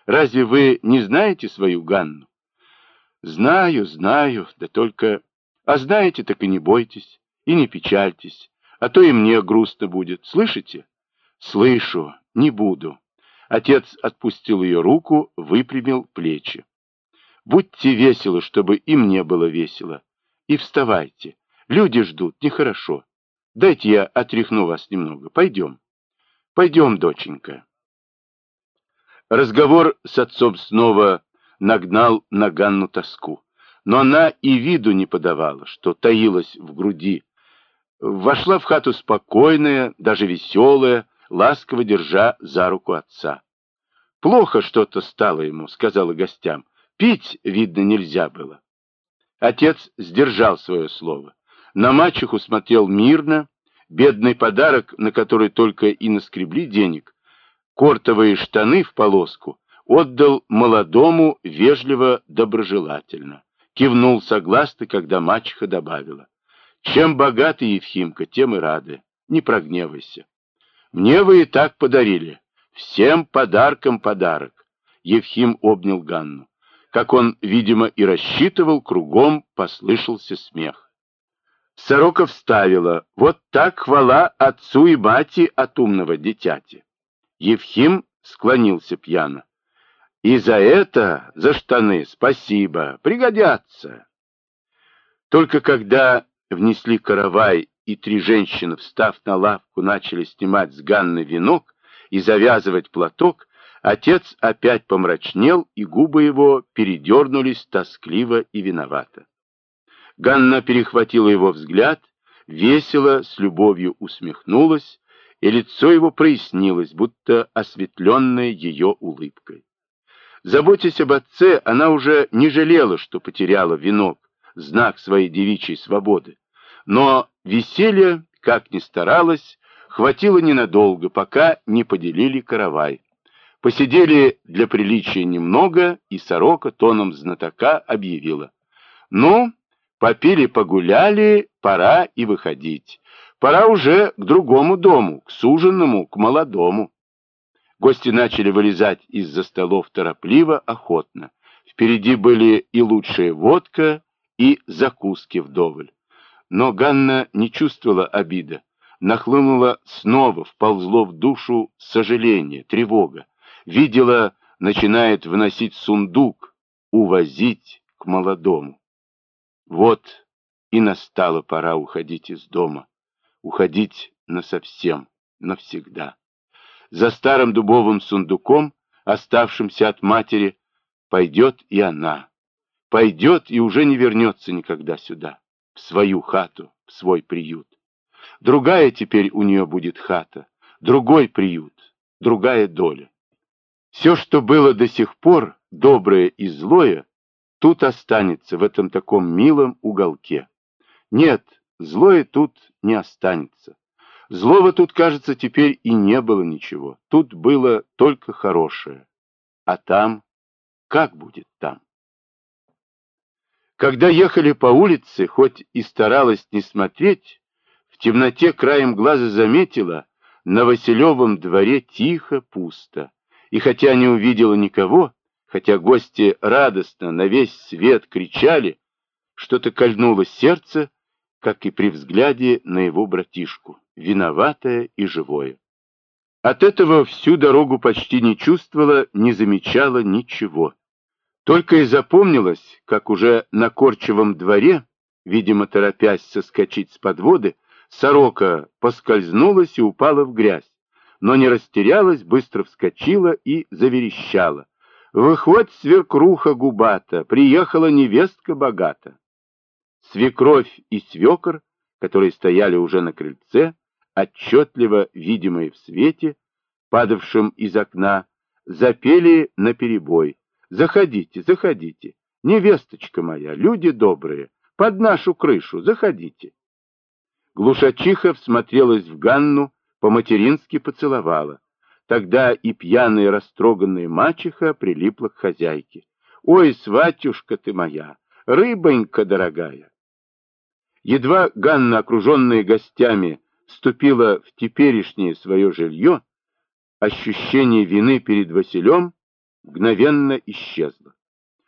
Разве вы не знаете свою Ганну? Знаю, знаю, да только... А знаете, так и не бойтесь, и не печальтесь, а то и мне грустно будет. Слышите? Слышу, не буду. Отец отпустил ее руку, выпрямил плечи. Будьте веселы, чтобы и мне было весело. И вставайте. Люди ждут, нехорошо. Дайте я отряхну вас немного. Пойдем. Пойдем, доченька. Разговор с отцом снова нагнал на Ганну тоску. Но она и виду не подавала, что таилась в груди. Вошла в хату спокойная, даже веселая, ласково держа за руку отца. «Плохо что-то стало ему», — сказала гостям. «Пить, видно, нельзя было». Отец сдержал свое слово. На мачеху смотрел мирно. Бедный подарок, на который только и наскребли денег, кортовые штаны в полоску, отдал молодому вежливо-доброжелательно. Кивнул согласно, когда мачеха добавила: «Чем богаты, Ефимка, тем и рады. Не прогневайся. Мне вы и так подарили. Всем подарком подарок». Ефим обнял Ганну. Как он, видимо, и рассчитывал, кругом послышался смех. Сорока вставила: «Вот так хвала отцу и мати от умного дитяти». Ефим склонился пьяно. «И за это, за штаны, спасибо, пригодятся». Только когда внесли каравай, и три женщины, встав на лавку, начали снимать с Ганны венок и завязывать платок, отец опять помрачнел, и губы его передернулись тоскливо и виновато. Ганна перехватила его взгляд, весело, с любовью усмехнулась, и лицо его прояснилось, будто осветленное ее улыбкой. Заботясь об отце, она уже не жалела, что потеряла венок, знак своей девичьей свободы. Но веселье, как ни старалась, хватило ненадолго, пока не поделили каравай. Посидели для приличия немного, и сорока тоном знатока объявила: «Ну, попили-погуляли, пора и выходить. Пора уже к другому дому, к суженному, к молодому». Гости начали вылезать из-за столов торопливо, охотно. Впереди были и лучшая водка, и закуски вдоволь. Но Ганна не чувствовала обиды. Нахлынуло снова, вползло в душу сожаление, тревога. Видела, начинает вносить сундук, увозить к молодому. Вот и настала пора уходить из дома. Уходить насовсем, навсегда. За старым дубовым сундуком, оставшимся от матери, пойдет и она. Пойдет и уже не вернется никогда сюда, в свою хату, в свой приют. Другая теперь у нее будет хата, другой приют, другая доля. Все, что было до сих пор, доброе и злое, тут останется, в этом таком милом уголке. Нет, злое тут не останется. Злого тут, кажется, теперь и не было ничего. Тут было только хорошее. А там? Как будет там? Когда ехали по улице, хоть и старалась не смотреть, в темноте краем глаза заметила: на Василевом дворе тихо, пусто. И хотя не увидела никого, хотя гости радостно на весь свет кричали, что-то кольнуло сердце, как и при взгляде на его братишку, виноватое и живое. От этого всю дорогу почти не чувствовала, не замечала ничего. Только и запомнилось, как уже на Корчевом дворе, видимо, торопясь соскочить с подводы, сорока поскользнулась и упала в грязь, но не растерялась, быстро вскочила и заверещала: «Выходь, свекруха губата, приехала невестка богата». Свекровь и свекор, которые стояли уже на крыльце, отчетливо видимые в свете, падавшем из окна, запели наперебой: «Заходите, заходите, невесточка моя, люди добрые, под нашу крышу, заходите». Глушачиха всмотрелась в Ганну, по-матерински поцеловала. Тогда и пьяная растроганная мачеха прилипла к хозяйке: «Ой, сватюшка ты моя, рыбонька дорогая!» Едва Ганна, окруженная гостями, вступила в теперешнее свое жилье, ощущение вины перед Василем мгновенно исчезла.